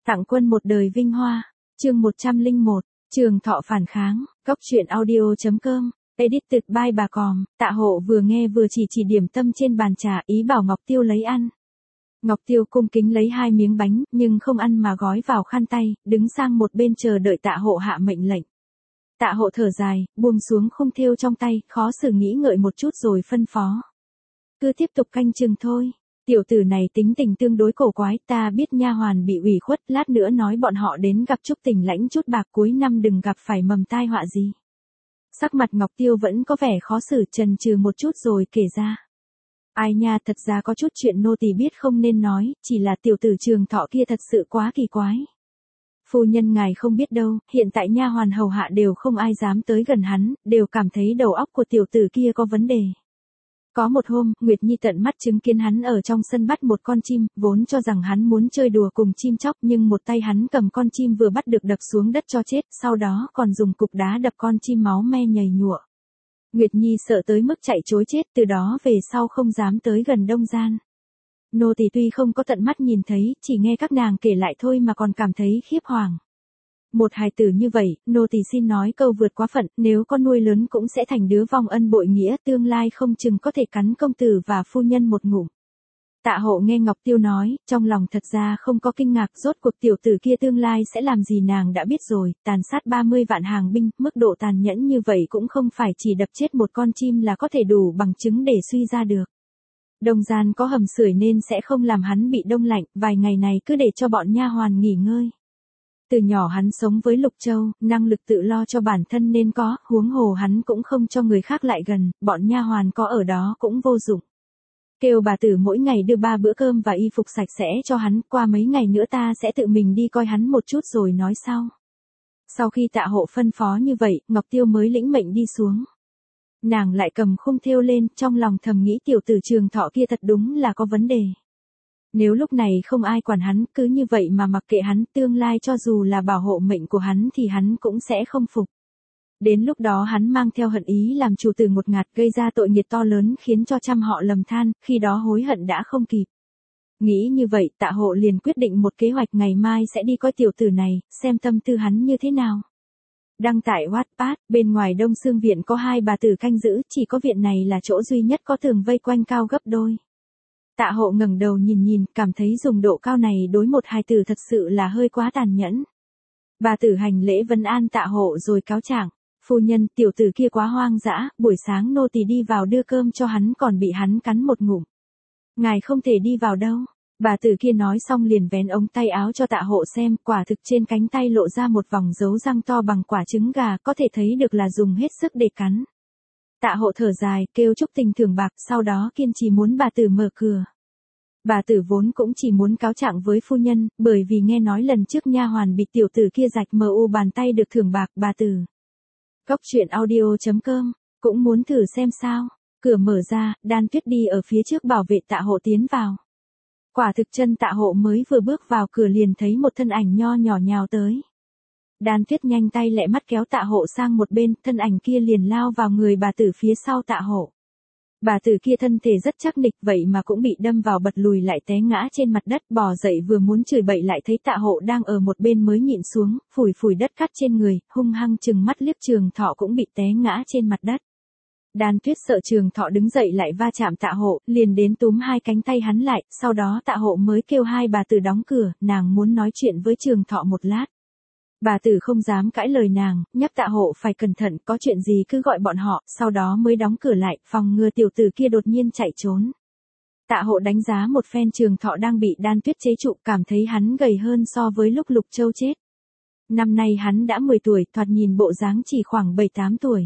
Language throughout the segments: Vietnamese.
Tặng quân một đời vinh hoa. Chương 101, Trường Thọ phản kháng. Cóc truyện audio.com. Edited by bà Còm. Tạ Hộ vừa nghe vừa chỉ điểm tâm trên bàn trà, ý bảo Ngọc Tiêu lấy ăn. Ngọc Tiêu cung kính lấy 2 miếng bánh, nhưng không ăn mà gói vào khăn tay, đứng sang một bên chờ đợi Tạ Hộ hạ mệnh lệnh. Tạ Hộ thở dài, buông xuống khung thêu trong tay, khó xử nghĩ ngợi một chút rồi phân phó. Cứ tiếp tục canh chừng thôi. Tiểu tử này tính tình tương đối cổ quái, ta biết nha hoàn bị ủy khuất, lát nữa nói bọn họ đến gặp Trúc Tình lãnh chút bạc, cuối năm đừng gặp phải mầm tai họa gì. Sắc mặt Ngọc Tiêu vẫn có vẻ khó xử, chần chừ một chút rồi kể ra. Ai nha, thật ra có chút chuyện nô tỳ biết không nên nói, chỉ là tiểu tử Trường Thọ kia thật sự quá kỳ quái. Phu nhân ngài không biết đâu, hiện tại nha hoàn hầu hạ đều không ai dám tới gần hắn, đều cảm thấy đầu óc của tiểu tử kia có vấn đề. Có một hôm, Nguyệt Nhi tận mắt chứng kiến hắn ở trong sân bắt một con chim, vốn cho rằng hắn muốn chơi đùa cùng chim chóc, nhưng một tay hắn cầm con chim vừa bắt được đập xuống đất cho chết, sau đó còn dùng cục đá đập con chim máu me nhầy nhụa. Nguyệt Nhi sợ tới mức chạy trối chết, từ đó về sau không dám tới gần Đông Gian. Nô tỳ tuy không có tận mắt nhìn thấy, chỉ nghe các nàng kể lại thôi mà còn cảm thấy khiếp hoàng. Một hài tử như vậy, nô tỳ xin nói câu vượt quá phận, nếu con nuôi lớn cũng sẽ thành đứa vong ân bội nghĩa, tương lai không chừng có thể cắn công tử và phu nhân một ngụm. Tạ Hộ nghe Ngọc Tiêu nói, trong lòng thật ra không có kinh ngạc, rốt cuộc tiểu tử kia tương lai sẽ làm gì nàng đã biết rồi, tàn sát 30 vạn hàng binh, mức độ tàn nhẫn như vậy cũng không phải chỉ đập chết một con chim là có thể đủ bằng chứng để suy ra được. Đông Gian có hầm sưởi nên sẽ không làm hắn bị đông lạnh, vài ngày này cứ để cho bọn nha hoàn nghỉ ngơi. Từ nhỏ hắn sống với Lục Châu, năng lực tự lo cho bản thân nên có, huống hồ hắn cũng không cho người khác lại gần, bọn nha hoàn có ở đó cũng vô dụng. Kêu bà tử mỗi ngày đưa 3 bữa cơm và y phục sạch sẽ cho hắn, qua mấy ngày nữa ta sẽ tự mình đi coi hắn một chút rồi nói sau. Sau khi Tạ Hộ phân phó như vậy, Ngọc Tiêu mới lĩnh mệnh đi xuống. Nàng lại cầm khung thêu lên, trong lòng thầm nghĩ tiểu tử Trường Thọ kia thật đúng là có vấn đề. Nếu lúc này không ai quản hắn, cứ như vậy mà mặc kệ hắn, tương lai cho dù là bảo hộ mệnh của hắn thì hắn cũng sẽ không phục. Đến lúc đó hắn mang theo hận ý làm chủ tử ngột ngạt, gây ra tội nghiệp to lớn khiến cho trăm họ lầm than, khi đó hối hận đã không kịp. Nghĩ như vậy, Tạ Hộ liền quyết định một kế hoạch, ngày mai sẽ đi coi tiểu tử này, xem tâm tư hắn như thế nào. Đăng tại Wattpad, bên ngoài Đông Xương viện có 2 bà tử canh giữ, chỉ có viện này là chỗ duy nhất có tường vây quanh cao gấp đôi. Tạ Hộ ngẩng đầu nhìn, cảm thấy dùng độ cao này đối một hài tử thật sự là hơi quá tàn nhẫn. Bà tử hành lễ vấn an Tạ Hộ rồi cáo trạng. Phu nhân, tiểu tử kia quá hoang dã, buổi sáng nô tỳ đi vào đưa cơm cho hắn còn bị hắn cắn một ngụm. Ngài không thể đi vào đâu. Bà tử kia nói xong liền vén ống tay áo cho Tạ Hộ xem, quả thực trên cánh tay lộ ra một vòng dấu răng to bằng quả trứng gà, có thể thấy được là dùng hết sức để cắn. Tạ Hộ thở dài, kêu Trúc Tình thưởng bạc, sau đó kiên trì muốn bà tử mở cửa. Bà tử vốn cũng chỉ muốn cáo trạng với phu nhân, bởi vì nghe nói lần trước nha hoàn bị tiểu tử kia rạch mu bàn tay được thưởng bạc, bà tử. Cóc truyện audio.com, cũng muốn thử xem sao. Cửa mở ra, Đan Tuyết đi ở phía trước bảo vệ Tạ Hộ tiến vào. Quả thực chân Tạ Hộ mới vừa bước vào cửa liền thấy một thân ảnh nho nhỏ nhào tới. Đan Tuyết nhanh tay lẹ mắt kéo Tạ Hộ sang một bên, thân ảnh kia liền lao vào người bà tử phía sau Tạ Hộ. Bà tử kia thân thể rất chắc nịch vậy mà cũng bị đâm vào bật lùi lại té ngã trên mặt đất, bò dậy vừa muốn chửi bậy lại thấy Tạ Hộ đang ở một bên mới nhịn xuống, phủi đất cát trên người, hung hăng chừng mắt liếc Trường Thọ cũng bị té ngã trên mặt đất. Đan Tuyết sợ Trường Thọ đứng dậy lại va chạm Tạ Hộ, liền đến túm 2 cánh tay hắn lại, sau đó Tạ Hộ mới kêu 2 bà tử đóng cửa, nàng muốn nói chuyện với Trường Thọ một lát. Bà tử không dám cãi lời nàng, nhắc Tạ Hộ phải cẩn thận, có chuyện gì cứ gọi bọn họ, sau đó mới đóng cửa lại, phòng ngừa tiểu tử kia đột nhiên chạy trốn. Tạ Hộ đánh giá một phen Trường Thọ đang bị Đan Tuyết chế trụ, cảm thấy hắn gầy hơn so với lúc Lục Châu chết. Năm nay hắn đã 10 tuổi, thoạt nhìn bộ dáng chỉ khoảng 7-8 tuổi.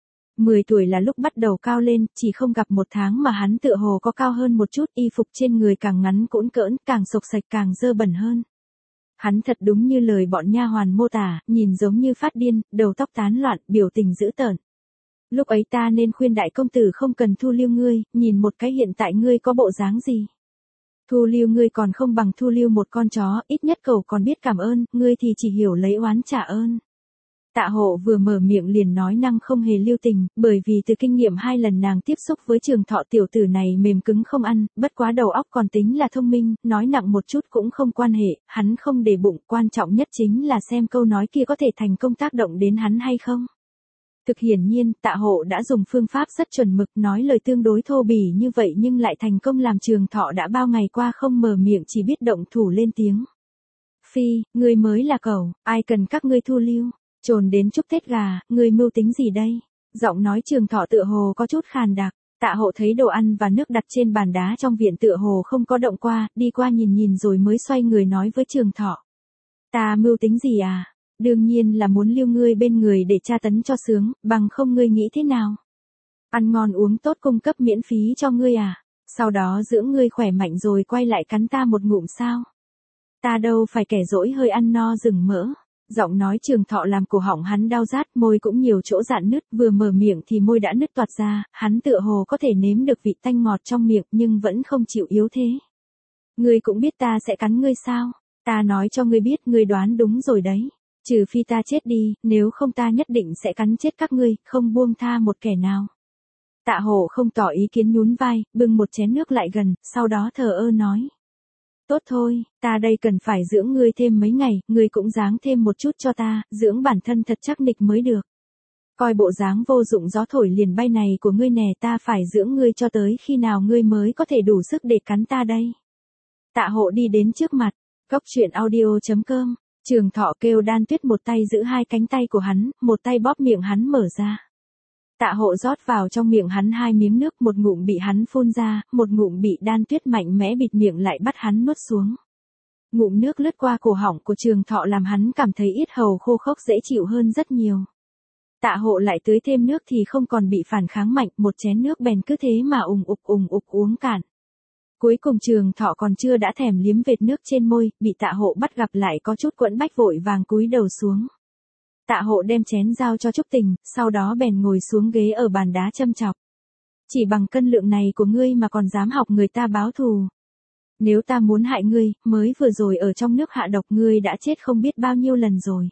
10 tuổi là lúc bắt đầu cao lên, chỉ không gặp 1 tháng mà hắn tựa hồ có cao hơn một chút, y phục trên người càng ngắn cũn cỡn, càng xộc xạch càng dơ bẩn hơn. Hắn thật đúng như lời bọn nha hoàn mô tả, nhìn giống như phát điên, đầu tóc tán loạn, biểu tình dữ tợn. Lúc ấy ta nên khuyên đại công tử không cần thu lưu ngươi, nhìn một cái hiện tại ngươi có bộ dáng gì. Thu lưu ngươi còn không bằng thu lưu một con chó, ít nhất cậu còn biết cảm ơn, ngươi thì chỉ hiểu lấy oán trả ơn. Tạ Hộ vừa mở miệng liền nói năng không hề lưu tình, bởi vì từ kinh nghiệm 2 lần nàng tiếp xúc với Trường Thọ tiểu tử này mềm cứng không ăn, bất quá đầu óc còn tính là thông minh, nói nặng một chút cũng không quan hệ, hắn không để bụng, quan trọng nhất chính là xem câu nói kia có thể thành công tác động đến hắn hay không. Thực hiển nhiên, Tạ Hộ đã dùng phương pháp rất chuẩn mực nói lời tương đối thô bỉ như vậy nhưng lại thành công làm Trường Thọ đã bao ngày qua không mở miệng chỉ biết động thủ lên tiếng. Phi, ngươi mới là cẩu, ai cần các ngươi thu lưu. Trồn đến chúc Tết gà, ngươi mưu tính gì đây? Giọng nói Trường Thọ tựa hồ có chút khàn đặc. Tạ Hộ thấy đồ ăn và nước đặt trên bàn đá trong viện tựa hồ không có động qua, đi qua nhìn nhìn rồi mới xoay người nói với Trường Thọ. Ta mưu tính gì à? Đương nhiên là muốn lưu ngươi bên người để tra tấn cho sướng, bằng không ngươi nghĩ thế nào? Ăn ngon uống tốt cung cấp miễn phí cho ngươi à? Sau đó dưỡng ngươi khỏe mạnh rồi quay lại cắn ta một ngụm sao? Ta đâu phải kẻ dỗi hơi ăn no rừng mỡ. Giọng nói Trường Thọ làm cổ họng hắn đau rát, môi cũng nhiều chỗ rạn nứt, vừa mở miệng thì môi đã nứt toạc ra, hắn tựa hồ có thể nếm được vị tanh ngọt trong miệng nhưng vẫn không chịu yếu thế. Ngươi cũng biết ta sẽ cắn ngươi sao? Ta nói cho ngươi biết, ngươi đoán đúng rồi đấy. Trừ phi ta chết đi, nếu không ta nhất định sẽ cắn chết các ngươi, không buông tha một kẻ nào. Tạ Hộ không tỏ ý kiến nhún vai, bưng một chén nước lại gần, sau đó thờ ơ nói. Tốt thôi, ta đây cần phải dưỡng ngươi thêm mấy ngày, ngươi cũng dáng thêm một chút cho ta, dưỡng bản thân thật chắc nịch mới được. Coi bộ dáng vô dụng gió thổi liền bay này của ngươi nè, ta phải dưỡng ngươi cho tới khi nào ngươi mới có thể đủ sức để cắn ta đây. Tạ Hộ đi đến trước mặt, Góc Truyện Audio.com, Trường Thọ kêu Đan Tuyết một tay giữ hai cánh tay của hắn, một tay bóp miệng hắn mở ra. Tạ Hộ rót vào trong miệng hắn 2 miếng nước, một ngụm bị hắn phun ra, một ngụm bị Đan Tuyết mạnh mẽ bịt miệng lại bắt hắn nuốt xuống. Ngụm nước lướt qua cổ họng của Trường Thọ làm hắn cảm thấy yết hầu khô khốc dễ chịu hơn rất nhiều. Tạ Hộ lại tưới thêm nước thì không còn bị phản kháng mạnh, một chén nước bèn cứ thế mà ùng ục uống cạn. Cuối cùng Trường Thọ còn chưa đã thèm liếm vệt nước trên môi, bị Tạ Hộ bắt gặp lại có chút quẫn bách vội vàng cúi đầu xuống. Tạ Hộ đem chén giao cho Trúc Tình, sau đó bèn ngồi xuống ghế ở bàn đá châm chọc. Chỉ bằng cân lượng này của ngươi mà còn dám học người ta báo thù. Nếu ta muốn hại ngươi, mới vừa rồi ở trong nước hạ độc ngươi đã chết không biết bao nhiêu lần rồi.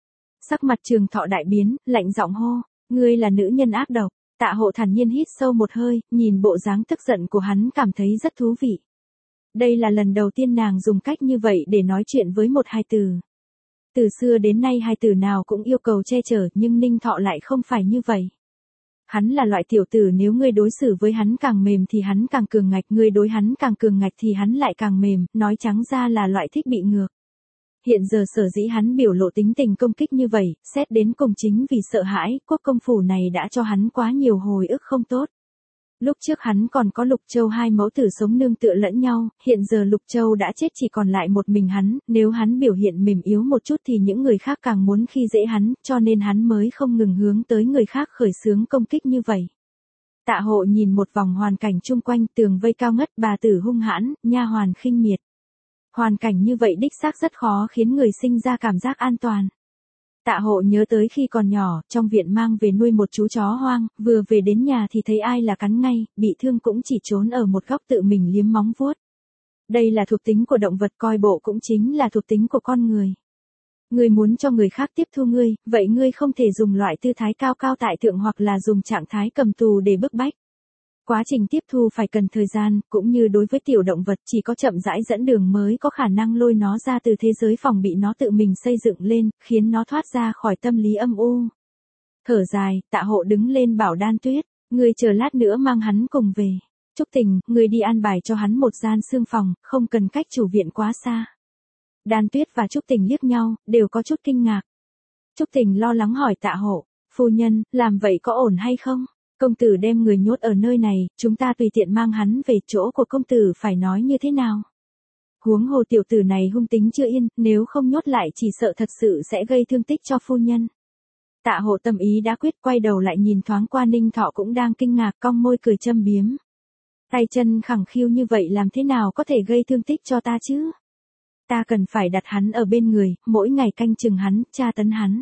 Sắc mặt Trường Thọ đại biến, lạnh giọng hô, ngươi là nữ nhân ác độc. Tạ Hộ thản nhiên hít sâu một hơi, nhìn bộ dáng tức giận của hắn cảm thấy rất thú vị. Đây là lần đầu tiên nàng dùng cách như vậy để nói chuyện với một hài tử. Từ xưa đến nay hài tử nào cũng yêu cầu che chở nhưng Ninh Thọ lại không phải như vậy. Hắn là loại tiểu tử nếu ngươi đối xử với hắn càng mềm thì hắn càng cường ngạch, ngươi đối hắn càng cường ngạch thì hắn lại càng mềm, nói trắng ra là loại thích bị ngược. Hiện giờ sở dĩ hắn biểu lộ tính tình công kích như vậy, xét đến cùng chính vì sợ hãi, quốc công phủ này đã cho hắn quá nhiều hồi ức không tốt. Lúc trước hắn còn có Lục Châu hai mẫu tử sống nương tựa lẫn nhau, hiện giờ Lục Châu đã chết chỉ còn lại một mình hắn, nếu hắn biểu hiện mềm yếu một chút thì những người khác càng muốn khi dễ hắn, cho nên hắn mới không ngừng hướng tới người khác khởi xướng công kích như vậy. Tạ Hộ nhìn một vòng hoàn cảnh chung quanh, tường vây cao ngất, bà tử hung hãn, nha hoàn khinh miệt. Hoàn cảnh như vậy đích xác rất khó khiến người sinh ra cảm giác an toàn. Tạ Hộ nhớ tới khi còn nhỏ, trong viện mang về nuôi một chú chó hoang, vừa về đến nhà thì thấy ai là cắn ngay, bị thương cũng chỉ trốn ở một góc tự mình liếm móng vuốt. Đây là thuộc tính của động vật, coi bộ cũng chính là thuộc tính của con người. Ngươi muốn cho người khác tiếp thu ngươi, vậy ngươi không thể dùng loại tư thái cao cao tại thượng hoặc là dùng trạng thái cầm tù để bức bách. Quá trình tiếp thu phải cần thời gian, cũng như đối với tiểu động vật chỉ có chậm rãi dẫn đường mới có khả năng lôi nó ra từ thế giới phòng bị nó tự mình xây dựng lên, khiến nó thoát ra khỏi tâm lý âm u. Thở dài, Tạ Hộ đứng lên bảo Đan Tuyết, ngươi chờ lát nữa mang hắn cùng về. Trúc Tình, ngươi đi an bài cho hắn một gian xương phòng, không cần cách chủ viện quá xa. Đan Tuyết và Trúc Tình liếc nhau, đều có chút kinh ngạc. Trúc Tình lo lắng hỏi Tạ Hộ, phu nhân, làm vậy có ổn hay không? Công tử đem người nhốt ở nơi này, chúng ta tùy tiện mang hắn về, chỗ của công tử phải nói như thế nào? Huống hồ tiểu tử này hung tính chưa yên, nếu không nhốt lại chỉ sợ thật sự sẽ gây thương tích cho phu nhân. Tạ Hộ tâm ý đã quyết, quay đầu lại nhìn thoáng qua Ninh Thọ cũng đang kinh ngạc, cong môi cười châm biếm. Tay chân khẳng khiu như vậy làm thế nào có thể gây thương tích cho ta chứ? Ta cần phải đặt hắn ở bên người, mỗi ngày canh chừng hắn, tra tấn hắn.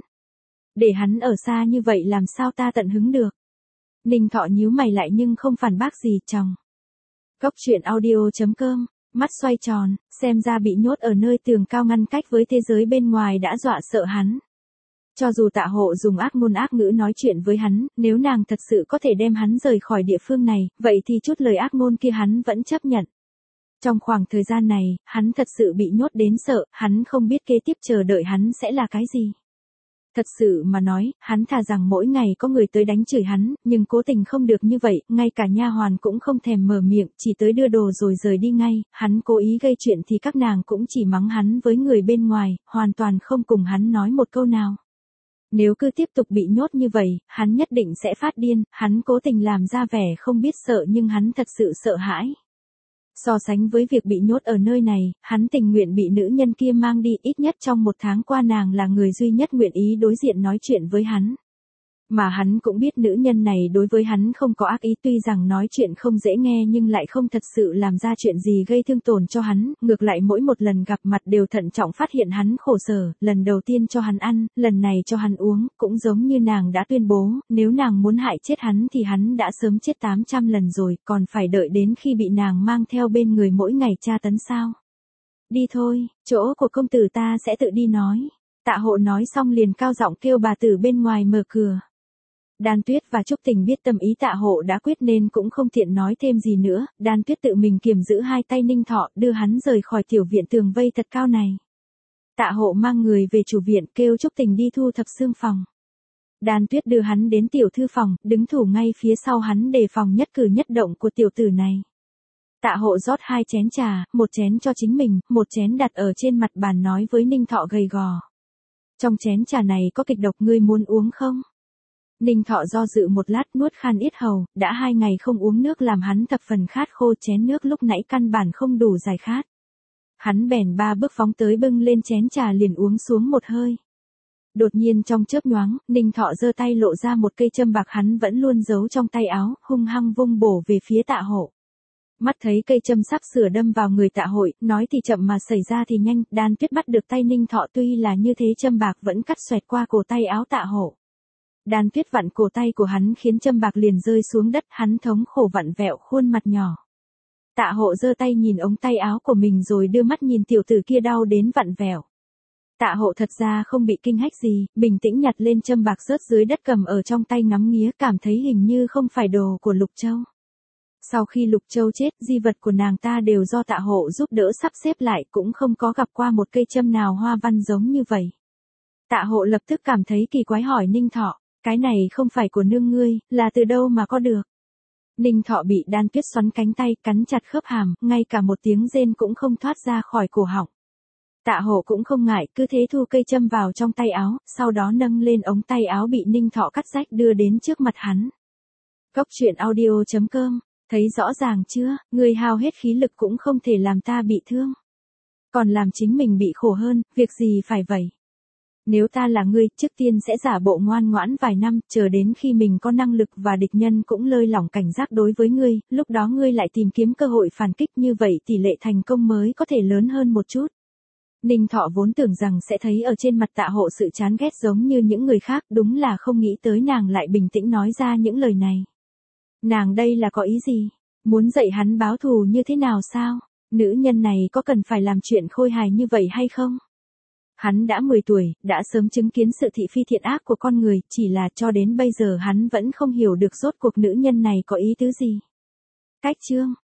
Để hắn ở xa như vậy làm sao ta tận hứng được? Ninh Thọ nhíu mày lại nhưng không phản bác gì chồng. Góc Truyện Audio.com, mắt xoay tròn, xem ra bị nhốt ở nơi tường cao ngăn cách với thế giới bên ngoài đã dọa sợ hắn. Cho dù Tạ Hộ dùng ác ngôn ác ngữ nói chuyện với hắn, nếu nàng thật sự có thể đem hắn rời khỏi địa phương này, vậy thì chút lời ác ngôn kia hắn vẫn chấp nhận. Trong khoảng thời gian này, hắn thật sự bị nhốt đến sợ, hắn không biết kế tiếp chờ đợi hắn sẽ là cái gì. Thật sự mà nói, hắn thà rằng mỗi ngày có người tới đánh chửi hắn, nhưng cố tình không được như vậy, ngay cả nha hoàn cũng không thèm mở miệng, chỉ tới đưa đồ rồi rời đi ngay, hắn cố ý gây chuyện thì các nàng cũng chỉ mắng hắn với người bên ngoài, hoàn toàn không cùng hắn nói một câu nào. Nếu cứ tiếp tục bị nhốt như vậy, hắn nhất định sẽ phát điên, hắn cố tình làm ra vẻ không biết sợ nhưng hắn thật sự sợ hãi. So sánh với việc bị nhốt ở nơi này, hắn tình nguyện bị nữ nhân kia mang đi, ít nhất trong 1 tháng qua nàng là người duy nhất nguyện ý đối diện nói chuyện với hắn. Mà hắn cũng biết nữ nhân này đối với hắn không có ác ý, tuy rằng nói chuyện không dễ nghe nhưng lại không thật sự làm ra chuyện gì gây thương tổn cho hắn, ngược lại mỗi một lần gặp mặt đều thận trọng phát hiện hắn khổ sở, lần đầu tiên cho hắn ăn, lần này cho hắn uống, cũng giống như nàng đã tuyên bố, nếu nàng muốn hại chết hắn thì hắn đã sớm chết 800 lần rồi, còn phải đợi đến khi bị nàng mang theo bên người mỗi ngày tra tấn sao. Đi thôi, chỗ của công tử ta sẽ tự đi nói. Tạ Hộ nói xong liền cao giọng kêu bà tử bên ngoài mở cửa. Đan Tuyết và Trúc Tình biết tâm ý Tạ Hộ đã quyết nên cũng không tiện nói thêm gì nữa, Đan Tuyết tự mình kiềm giữ hai tay Ninh Thọ đưa hắn rời khỏi tiểu viện tường vây thật cao này. Tạ Hộ mang người về chủ viện kêu Trúc Tình đi thu thập xương phòng. Đan Tuyết đưa hắn đến tiểu thư phòng, đứng thủ ngay phía sau hắn đề phòng nhất cử nhất động của tiểu tử này. Tạ Hộ rót 2 chén trà, một chén cho chính mình, một chén đặt ở trên mặt bàn nói với Ninh Thọ gầy gò. Trong chén trà này có kịch độc, ngươi muốn uống không? Ninh Thọ do dự một lát nuốt khan yết hầu, đã 2 ngày không uống nước làm hắn thập phần khát khô, chén nước lúc nãy căn bản không đủ giải khát. Hắn bèn 3 bước phóng tới bưng lên chén trà liền uống xuống một hơi. Đột nhiên trong chớp nhoáng, Ninh Thọ giơ tay lộ ra một cây châm bạc hắn vẫn luôn giấu trong tay áo, hung hăng vung bổ về phía Tạ Hộ. Mắt thấy cây châm sắp sửa đâm vào người Tạ Hội, nói thì chậm mà xảy ra thì nhanh, Đan Tuyết bắt được tay Ninh Thọ, tuy là như thế châm bạc vẫn cắt xoẹt qua cổ tay áo Tạ Hộ. Đan Tuyết vặn cổ tay của hắn khiến châm bạc liền rơi xuống đất, hắn thống khổ vặn vẹo khuôn mặt nhỏ. Tạ Hộ giơ tay nhìn ống tay áo của mình rồi đưa mắt nhìn tiểu tử kia đau đến vặn vẹo. Tạ Hộ thật ra không bị kinh hách gì, bình tĩnh nhặt lên châm bạc rớt dưới đất cầm ở trong tay ngắm nghía, cảm thấy hình như không phải đồ của Lục Châu. Sau khi Lục Châu chết, di vật của nàng ta đều do Tạ Hộ giúp đỡ sắp xếp lại, cũng không có gặp qua một cây châm nào hoa văn giống như vậy. Tạ Hộ lập tức cảm thấy kỳ quái hỏi Ninh Thọ, cái này không phải của nương ngươi, là từ đâu mà có được? Ninh Thọ bị Đan Tuyết xoắn cánh tay, cắn chặt khớp hàm, ngay cả một tiếng rên cũng không thoát ra khỏi cổ họng. Tạ Hộ cũng không ngại, cứ thế thu cây châm vào trong tay áo, sau đó nâng lên ống tay áo bị Ninh Thọ cắt rách đưa đến trước mặt hắn. Cốc truyện audio.com, thấy rõ ràng chưa, ngươi hao hết khí lực cũng không thể làm ta bị thương. Còn làm chính mình bị khổ hơn, việc gì phải vậy? Nếu ta là ngươi, trước tiên sẽ giả bộ ngoan ngoãn vài năm, chờ đến khi mình có năng lực và địch nhân cũng lơi lỏng cảnh giác đối với ngươi, lúc đó ngươi lại tìm kiếm cơ hội phản kích, như vậy tỷ lệ thành công mới có thể lớn hơn một chút. Ninh Thọ vốn tưởng rằng sẽ thấy ở trên mặt Tạ Hộ sự chán ghét giống như những người khác, đúng là không nghĩ tới nàng lại bình tĩnh nói ra những lời này. Nàng đây là có ý gì? Muốn dạy hắn báo thù như thế nào sao? Nữ nhân này có cần phải làm chuyện khôi hài như vậy hay không? Hắn đã 10 tuổi, đã sớm chứng kiến sự thị phi thiện ác của con người, chỉ là cho đến bây giờ hắn vẫn không hiểu được rốt cuộc nữ nhân này có ý tứ gì. Cách chương